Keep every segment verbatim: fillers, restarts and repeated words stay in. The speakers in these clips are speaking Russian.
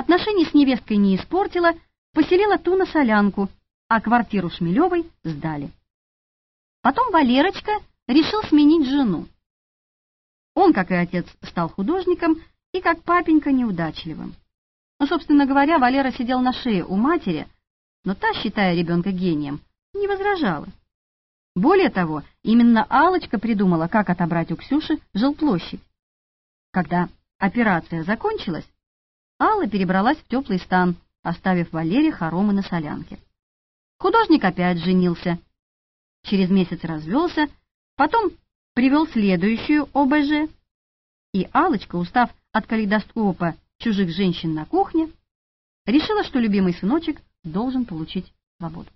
отношений с невесткой не испортила, поселила ту на солянку, а квартиру Шмелевой сдали. Потом Валерочка решил сменить жену. Он, как и отец, стал художником и, как папенька, неудачливым. Ну, собственно говоря, Валера сидел на шее у матери, но та, считая ребенка гением, не возражала. Более того, именно Аллочка придумала, как отобрать у Ксюши жилплощадь. Когда операция закончилась, Алла перебралась в теплый стан, оставив Валере хоромы на солянке. Художник опять женился. Через месяц развелся, потом привел следующую О Б Ж, и Аллочка, устав от калейдоскопа чужих женщин на кухне, решила, что любимый сыночек должен получить свободу.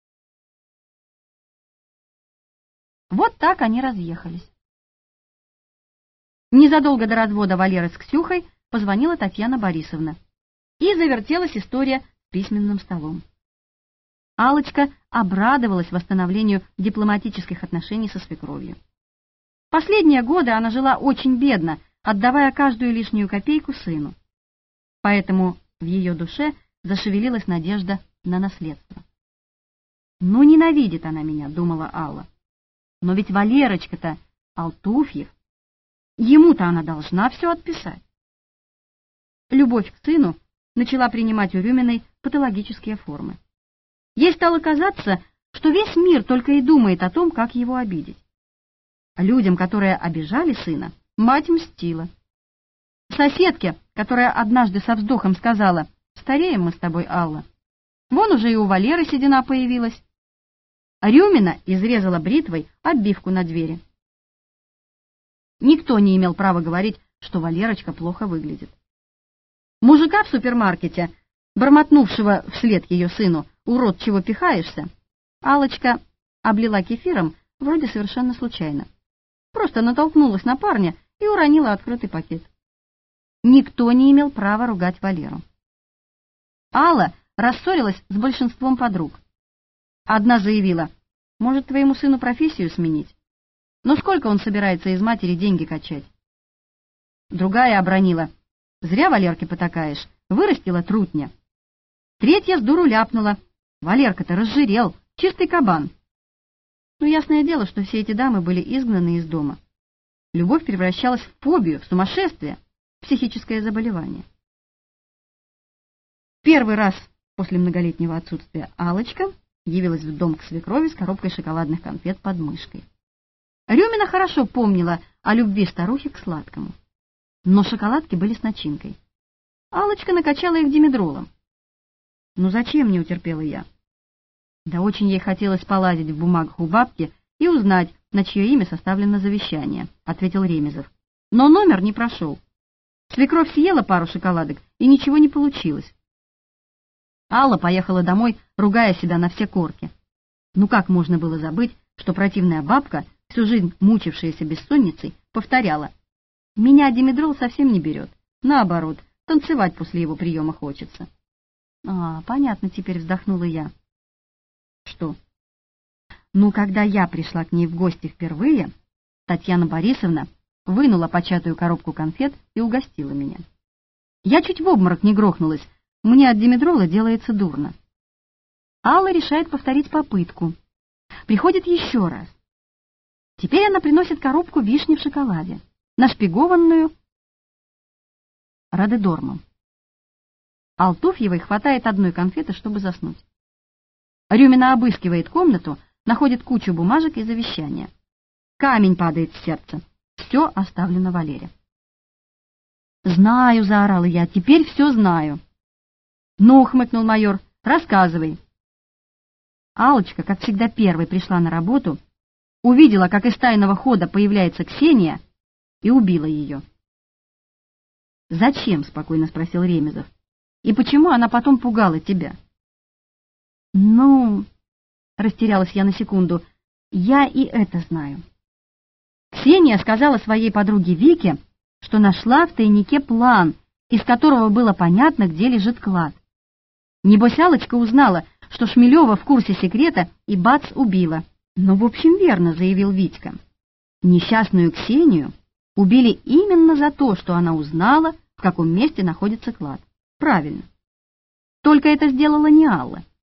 Вот так они разъехались. Незадолго до развода Валеры с Ксюхой позвонила Татьяна Борисовна, и завертелась история с письменным столом. Аллочка обрадовалась восстановлению дипломатических отношений со свекровью. Последние годы она жила очень бедно, отдавая каждую лишнюю копейку сыну. Поэтому в ее душе зашевелилась надежда на наследство. «Ну, ненавидит она меня», — думала Алла. «Но ведь Валерочка-то Алтуфьев, ему-то она должна все отписать». Любовь к сыну начала принимать у Рюминой патологические формы. Ей стало казаться, что весь мир только и думает о том, как его обидеть. А людям, которые обижали сына, мать мстила. Соседке, которая однажды со вздохом сказала: «Стареем мы с тобой, Алла», вон уже и у Валеры седина появилась. А Рюмина изрезала бритвой обивку на двери. Никто не имел права говорить, что Валерочка плохо выглядит. Мужика в супермаркете, бормотнувшего вслед ее сыну: «Урод, чего пихаешься?», Аллочка облила кефиром вроде совершенно случайно. Просто натолкнулась на парня и уронила открытый пакет. Никто не имел права ругать Валеру. Алла рассорилась с большинством подруг. Одна заявила: «Может, твоему сыну профессию сменить? Но сколько он собирается из матери деньги качать?» Другая обронила: «Зря Валерке потакаешь, вырастила трутня». Третья с дуру ляпнула: «Валерка-то разжирел, чистый кабан». Ну, ясное дело, что все эти дамы были изгнаны из дома. Любовь превращалась в фобию, в сумасшествие, в психическое заболевание. Первый раз после многолетнего отсутствия Аллочка явилась в дом к свекрови с коробкой шоколадных конфет под мышкой. Рюмина хорошо помнила о любви старухи к сладкому, но шоколадки были с начинкой. Аллочка накачала их димедролом. «Ну зачем?» — не утерпела я. Да очень ей хотелось полазить в бумагах у бабки и узнать, на чье имя составлено завещание, — ответил Ремезов. Но номер не прошел. Свекровь съела пару шоколадок, и ничего не получилось. Алла поехала домой, ругая себя на все корки. Ну как можно было забыть, что противная бабка, всю жизнь мучившаяся бессонницей, повторяла: «Меня димедрол совсем не берет. Наоборот, танцевать после его приема хочется». «А, понятно, теперь», — вздохнула я. «Что?» «Ну, когда я пришла к ней в гости впервые, Татьяна Борисовна вынула початую коробку конфет и угостила меня. Я чуть в обморок не грохнулась, мне от димедрола делается дурно». Алла решает повторить попытку. Приходит еще раз. Теперь она приносит коробку вишни в шоколаде, нашпигованную рододормом. Алтуфьевой хватает одной конфеты, чтобы заснуть. Рюмина обыскивает комнату, находит кучу бумажек и завещания. Камень падает с сердца. Все оставлено Валере. «Знаю», — заорала я, — «теперь все знаю». «Ну», — хмыкнул майор, — «рассказывай». Аллочка, как всегда, первой пришла на работу, увидела, как из тайного хода появляется Ксения, и убила ее. «Зачем?» — спокойно спросил Ремезов. «И почему она потом пугала тебя?» «Ну...» — растерялась я на секунду. «Я и это знаю». Ксения сказала своей подруге Вике, что нашла в тайнике план, из которого было понятно, где лежит клад. Небось, Аллочка узнала, что Шмелева в курсе секрета, и бац, убила. «Ну, в общем, верно», — заявил Витька. «Несчастную Ксению убили именно за то, что она узнала, в каком месте находится клад. Правильно. Только это сделала не Алла.